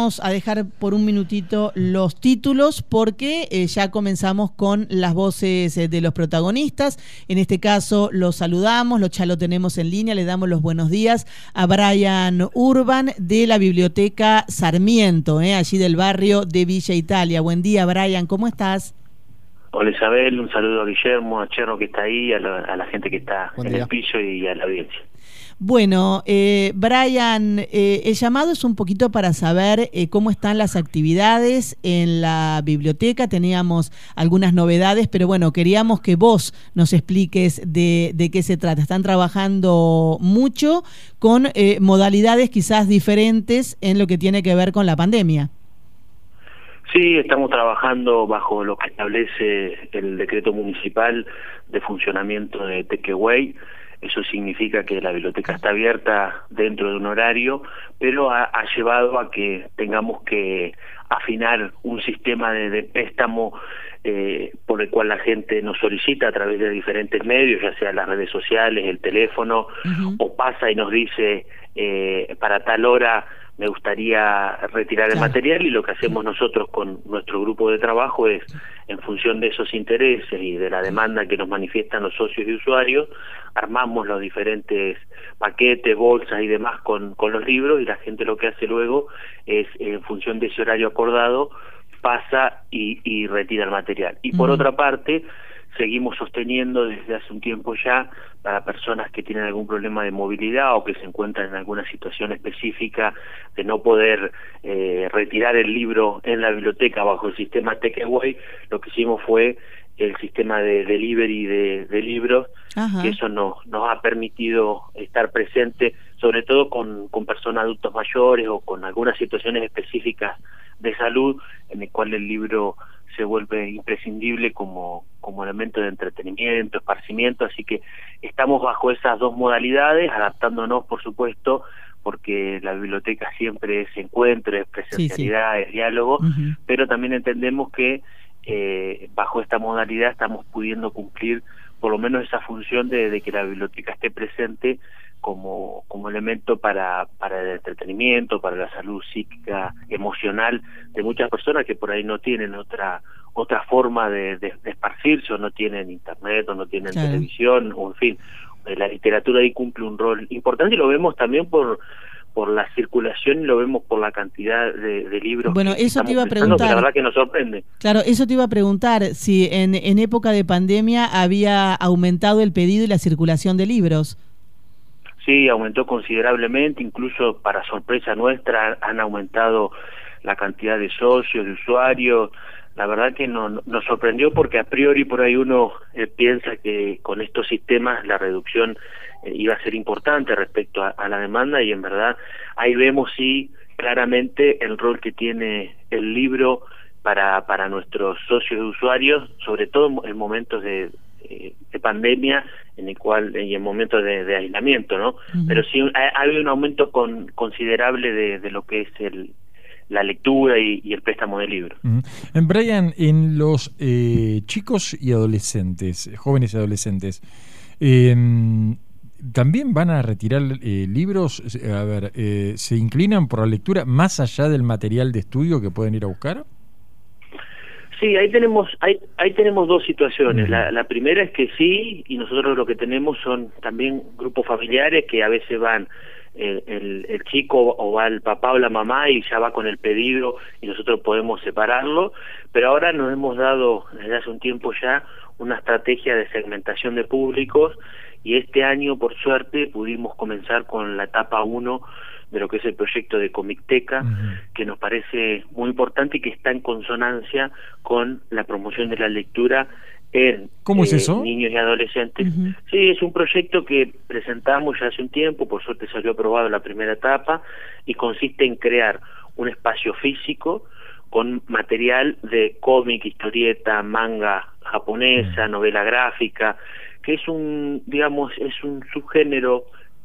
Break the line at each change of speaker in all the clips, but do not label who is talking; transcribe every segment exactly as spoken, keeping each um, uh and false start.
vamos a dejar por un minutito los títulos porque eh, ya comenzamos con las voces eh, de los protagonistas. En este caso los saludamos, lo, ya lo tenemos en línea, le damos los buenos días a Brian Urban de la Biblioteca Sarmiento, eh, allí del barrio de Villa Italia. Buen día, Brian, ¿cómo estás?
Hola Isabel, un saludo a Guillermo, a Cherno que está ahí, a la, a la gente que está
Buen
en
día.
el piso y a la audiencia.
Bueno, eh, Brian, eh, el llamado es un poquito para saber eh, cómo están las actividades en la biblioteca. Teníamos algunas novedades, pero bueno, queríamos que vos nos expliques de, de qué se trata. Están trabajando mucho con eh, modalidades quizás diferentes en lo que tiene que ver con la pandemia.
Sí, estamos trabajando bajo lo que establece el decreto municipal de funcionamiento de Takeaway. Eso significa que la biblioteca está abierta dentro de un horario, pero ha, ha llevado a que tengamos que afinar un sistema de, de préstamo eh, por el cual la gente nos solicita a través de diferentes medios, ya sea las redes sociales, el teléfono, uh-huh. o pasa y nos dice eh, para tal hora me gustaría retirar el claro. material, y lo que hacemos nosotros con nuestro grupo de trabajo es, en función de esos intereses y de la demanda que nos manifiestan los socios y usuarios, armamos los diferentes paquetes, bolsas y demás con, con los libros, y la gente lo que hace luego es, en función de ese horario acordado, pasa y, y retira el material. Y por uh-huh. otra parte, seguimos sosteniendo desde hace un tiempo ya para personas que tienen algún problema de movilidad o que se encuentran en alguna situación específica de no poder eh, retirar el libro en la biblioteca bajo el sistema Takeaway. Lo que hicimos fue el sistema de delivery de, de libros, Ajá. que eso nos, nos ha permitido estar presente, sobre todo con, con personas adultos mayores o con algunas situaciones específicas de salud, en el cual el libro se vuelve imprescindible como, como elemento de entretenimiento, esparcimiento, así que estamos bajo esas dos modalidades, adaptándonos, por supuesto, porque la biblioteca siempre es encuentro, es presencialidad, sí, sí. es diálogo, uh-huh. pero también entendemos que eh, bajo esta modalidad estamos pudiendo cumplir por lo menos esa función de, de que la biblioteca esté presente como, como elemento para, para el entretenimiento, para la salud psíquica, emocional de muchas personas que por ahí no tienen otra otra forma de, de, de esparcirse, o no tienen internet, o no tienen claro. televisión, o en fin, la literatura ahí cumple un rol importante, y lo vemos también por por la circulación, y lo vemos por la cantidad de, de libros.
Bueno,
que
eso te iba a preguntar.
La verdad que nos sorprende.
Claro, eso te iba a preguntar, si en, en época de pandemia había aumentado el pedido y la circulación de libros.
Sí, aumentó considerablemente, incluso para sorpresa nuestra han aumentado la cantidad de socios, de usuarios. La verdad que no, nos sorprendió, porque a priori por ahí uno eh, piensa que con estos sistemas la reducción eh, iba a ser importante respecto a, a la demanda, y en verdad ahí vemos sí claramente el rol que tiene el libro para, para nuestros socios y usuarios, sobre todo en momentos de de pandemia, en el cual y en momentos de, de aislamiento, ¿no? Uh-huh. Pero sí ha, ha habido un aumento con, considerable de, de lo que es el, la lectura y, y el préstamo de libros.
Uh-huh. En Brian, en los eh, chicos y adolescentes, jóvenes y adolescentes, eh, ¿también van a retirar eh, libros? A ver, eh, ¿se inclinan por la lectura más allá del material de estudio que pueden ir a buscar?
Sí, ahí tenemos ahí, ahí tenemos dos situaciones. La, la primera es que sí, y nosotros lo que tenemos son también grupos familiares que a veces van el, el, el chico o va el papá o la mamá y ya va con el pedido y nosotros podemos separarlo, pero ahora nos hemos dado desde hace un tiempo ya una estrategia de segmentación de públicos, y este año por suerte pudimos comenzar con la etapa uno de lo que es el proyecto de Comicteca, uh-huh. que nos parece muy importante y que está en consonancia con la promoción de la lectura en
¿Cómo es
eh,
eso?
niños y adolescentes.
Uh-huh.
Sí, es un proyecto que presentamos ya hace un tiempo, por suerte salió aprobado la primera etapa, y consiste en crear un espacio físico con material de cómic, historieta, manga japonesa, uh-huh. novela gráfica, que es un, digamos, es un subgénero que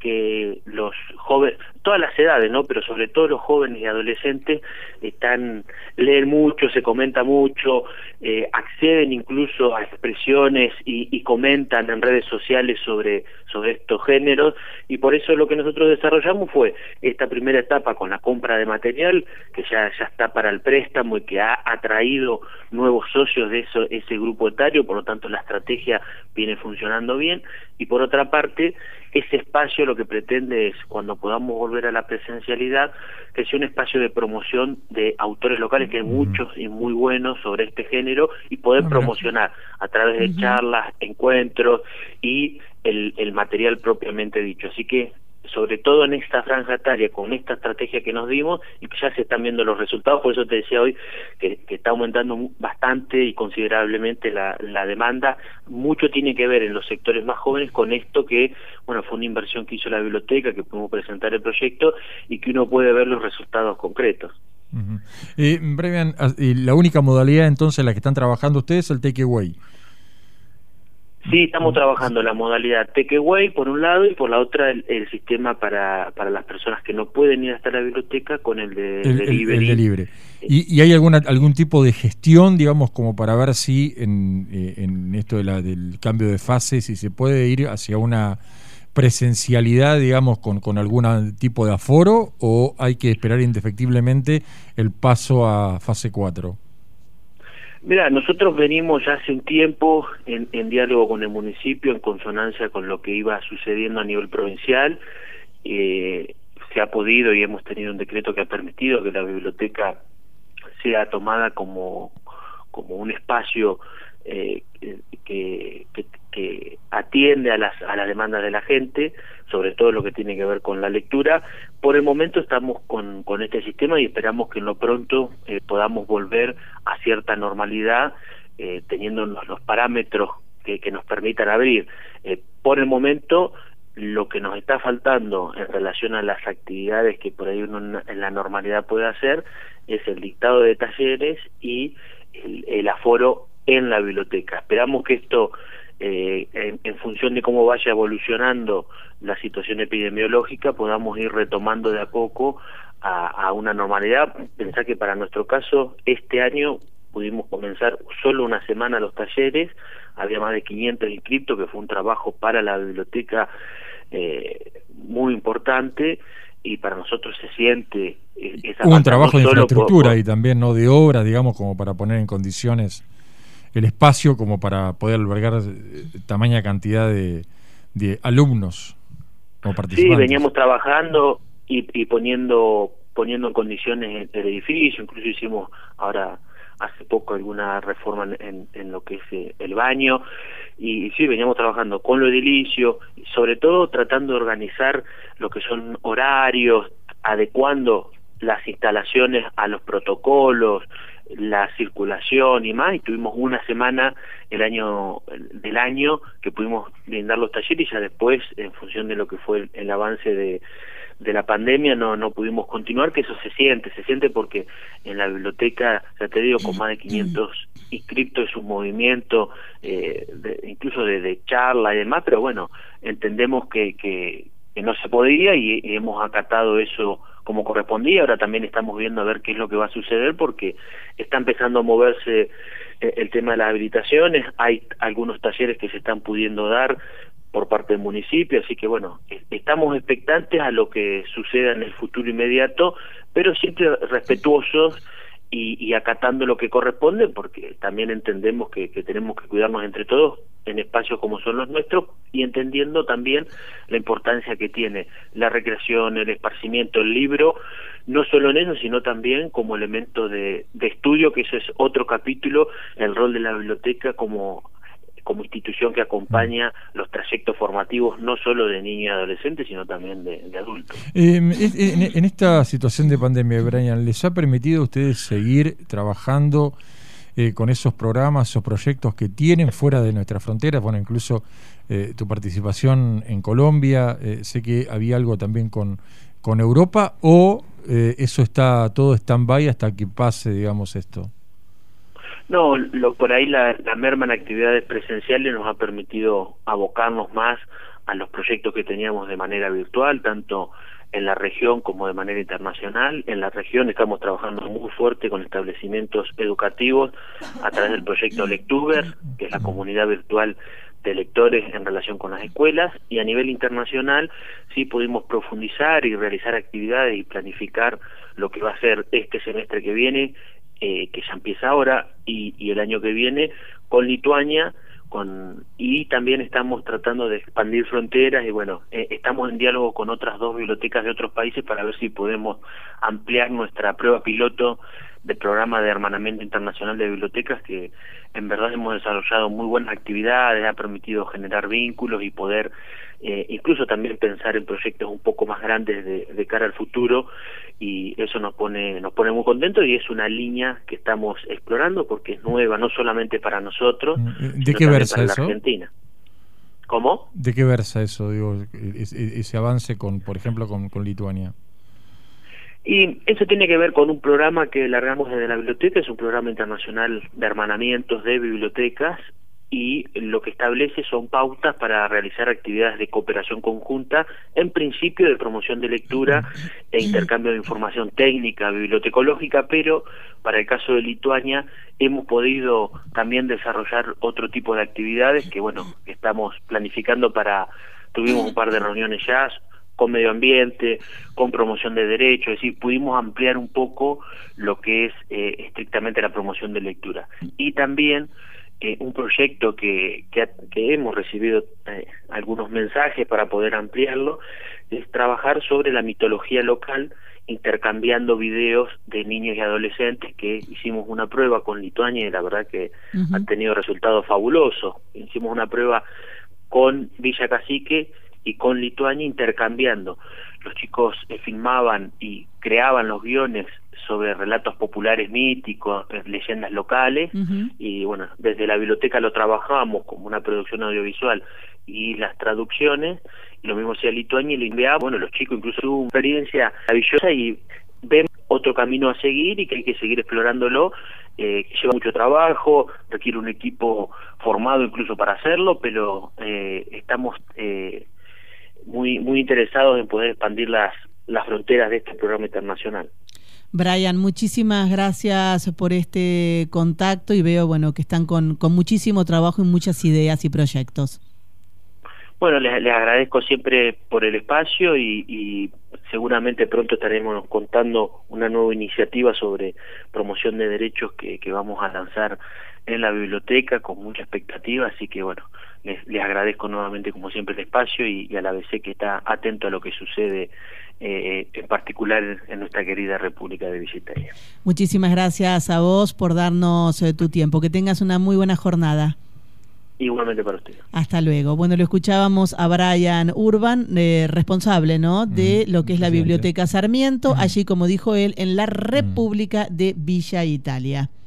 que los jóvenes, todas las edades, ¿no? Pero sobre todo los jóvenes y adolescentes están leen mucho, se comenta mucho, eh, acceden incluso a expresiones y, y comentan en redes sociales sobre sobre estos géneros, y por eso lo que nosotros desarrollamos fue esta primera etapa con la compra de material, que ya ya está para el préstamo y que ha atraído nuevos socios de eso, ese grupo etario, por lo tanto la estrategia viene funcionando bien, y por otra parte ese espacio lo que pretende es, cuando podamos volver a la presencialidad, que sea un espacio de promoción de autores locales, que hay muchos y muy buenos sobre este género, y poder
Ah,
promocionar a través de
Ujú.
charlas, encuentros y el, el material propiamente dicho. Así que, sobre todo en esta franja etaria, con esta estrategia que nos dimos, y que ya se están viendo los resultados, por eso te decía hoy que, que está aumentando bastante y considerablemente la, la demanda. Mucho tiene que ver en los sectores más jóvenes con esto que, bueno, fue una inversión que hizo la biblioteca, que pudimos presentar el proyecto y que uno puede ver los resultados concretos.
Uh-huh. eh, Brian, la única modalidad entonces en la que están trabajando ustedes es el takeaway.
Sí, estamos trabajando la modalidad takeaway por un lado, y por la otra el, el sistema para para las personas que no pueden ir hasta la biblioteca con el de
el,
delivery.
El, el delivery. ¿Y, y hay alguna algún tipo de gestión, digamos, como para ver si en, eh, en esto de la, del cambio de fase, si se puede ir hacia una presencialidad, digamos, con, con algún tipo de aforo, o hay que esperar indefectiblemente el paso a fase cuatro?
Mira, nosotros venimos ya hace un tiempo en, en diálogo con el municipio, en consonancia con lo que iba sucediendo a nivel provincial. Eh, se ha podido y hemos tenido un decreto que ha permitido que la biblioteca sea tomada como, como un espacio eh, que, que, que atiende a las, a las demandas de la gente, sobre todo lo que tiene que ver con la lectura. Por el momento estamos con, con este sistema y esperamos que en lo pronto eh, podamos volver a cierta normalidad, eh, teniendo los, los parámetros que, que nos permitan abrir. Eh, por el momento, lo que nos está faltando en relación a las actividades que por ahí uno en la normalidad puede hacer es el dictado de talleres y el, el aforo en la biblioteca. Esperamos que esto, eh, en, en función de cómo vaya evolucionando la situación epidemiológica, podamos ir retomando de a poco a, a una normalidad. Pensá que para nuestro caso, este año pudimos comenzar solo una semana los talleres, había más de quinientos inscriptos, que fue un trabajo para la biblioteca eh, muy importante, y para nosotros se siente esa
un trabajo
no
de infraestructura
por, por,
y también no de obra, digamos, como para poner en condiciones el espacio como para poder albergar tamaña cantidad de, de alumnos como participantes.
Sí, veníamos trabajando y, y poniendo poniendo en condiciones el edificio, incluso hicimos ahora hace poco alguna reforma en, en lo que es el baño, y, y sí, veníamos trabajando con lo edilicio, y sobre todo tratando de organizar lo que son horarios, adecuando las instalaciones a los protocolos, la circulación y más, y tuvimos una semana el año del año que pudimos brindar los talleres, y ya después, en función de lo que fue el, el avance de de la pandemia, no no pudimos continuar, que eso se siente, se siente porque en la biblioteca, ya te digo, con más de quinientos inscriptos, es un movimiento, eh, de, incluso de, de charla y demás, pero bueno, entendemos que, que, que no se podía y, y hemos acatado eso como correspondía. Ahora también estamos viendo a ver qué es lo que va a suceder, porque está empezando a moverse eh, el tema de las habilitaciones, hay algunos talleres que se están pudiendo dar por parte del municipio, así que bueno, estamos expectantes a lo que suceda en el futuro inmediato, pero siempre respetuosos y, y acatando lo que corresponde, porque también entendemos que, que tenemos que cuidarnos entre todos en espacios como son los nuestros, y entendiendo también la importancia que tiene la recreación, el esparcimiento, el libro, no solo en eso, sino también como elemento de, de estudio, que eso es otro capítulo, el rol de la biblioteca como como institución que acompaña los trayectos formativos no solo de niños y adolescentes, sino también de, de adultos.
Eh, en, en esta situación de pandemia, Brian, ¿les ha permitido a ustedes seguir trabajando eh, con esos programas, esos proyectos que tienen fuera de nuestras fronteras? Bueno, incluso eh, tu participación en Colombia, eh, sé que había algo también con, con Europa, o eh, eso está todo stand-by hasta que pase, digamos, esto.
No, lo, por ahí la, la merma en actividades presenciales nos ha permitido abocarnos más a los proyectos que teníamos de manera virtual, tanto en la región como de manera internacional. En la región estamos trabajando muy fuerte con establecimientos educativos a través del proyecto Lectuber, que es la comunidad virtual de lectores en relación con las escuelas, y a nivel internacional sí pudimos profundizar y realizar actividades y planificar lo que va a ser este semestre que viene, eh, que ya empieza ahora, y, y el año que viene con Lituania, con y también estamos tratando de expandir fronteras y bueno, eh, estamos en diálogo con otras dos bibliotecas de otros países para ver si podemos ampliar nuestra prueba piloto del programa de hermanamiento internacional de bibliotecas, que en verdad hemos desarrollado muy buenas actividades, ha permitido generar vínculos y poder eh, incluso también pensar en proyectos un poco más grandes de, de cara al futuro, y eso nos pone nos pone muy contentos, y es una línea que estamos explorando porque es nueva, no solamente para nosotros,
¿de qué versa eso?
Argentina. ¿Cómo?
¿De qué versa eso, digo, ese, ese avance con, por ejemplo, con, con Lituania?
Y eso tiene que ver con un programa que largamos desde la biblioteca, es un programa internacional de hermanamientos de bibliotecas, y lo que establece son pautas para realizar actividades de cooperación conjunta, en principio de promoción de lectura e intercambio de información técnica, bibliotecológica, pero para el caso de Lituania hemos podido también desarrollar otro tipo de actividades que, bueno, estamos planificando para, tuvimos un par de reuniones ya, con medio ambiente, con promoción de derechos, es decir, pudimos ampliar un poco lo que es eh, estrictamente la promoción de lectura. Y también eh, un proyecto que, que, que hemos recibido eh, algunos mensajes para poder ampliarlo, es trabajar sobre la mitología local, intercambiando videos de niños y adolescentes, que hicimos una prueba con Lituania y la verdad que uh-huh. han tenido resultados fabulosos. Hicimos una prueba con Villa Cacique y con Lituania, intercambiando. Los chicos eh, filmaban y creaban los guiones sobre relatos populares míticos, eh, leyendas locales, uh-huh. y bueno, desde la biblioteca lo trabajamos como una producción audiovisual y las traducciones, y lo mismo hacía Lituania y le enviaba, bueno, los chicos incluso tuvo una experiencia maravillosa y ven otro camino a seguir y que hay que seguir explorándolo, eh, que lleva mucho trabajo, requiere un equipo formado incluso para hacerlo, pero eh, estamos eh, muy muy interesados en poder expandir las las fronteras de este programa internacional.
Brian, muchísimas gracias por este contacto, y veo bueno que están con, con muchísimo trabajo y muchas ideas y proyectos.
Bueno, les, les agradezco siempre por el espacio y, y seguramente pronto estaremos contando una nueva iniciativa sobre promoción de derechos que, que vamos a lanzar en la biblioteca con mucha expectativa, así que bueno, les, les agradezco nuevamente como siempre el espacio y, y a la B C que está atento a lo que sucede eh, en particular en nuestra querida República de Villa Italia.
Muchísimas gracias a vos por darnos eh, tu tiempo, que tengas una muy buena jornada.
Igualmente para usted.
Hasta luego. Bueno, lo escuchábamos a Brian Urban, eh, responsable, ¿no?, de lo que es la Biblioteca Sarmiento, allí, como dijo él, en la República de Villa Italia.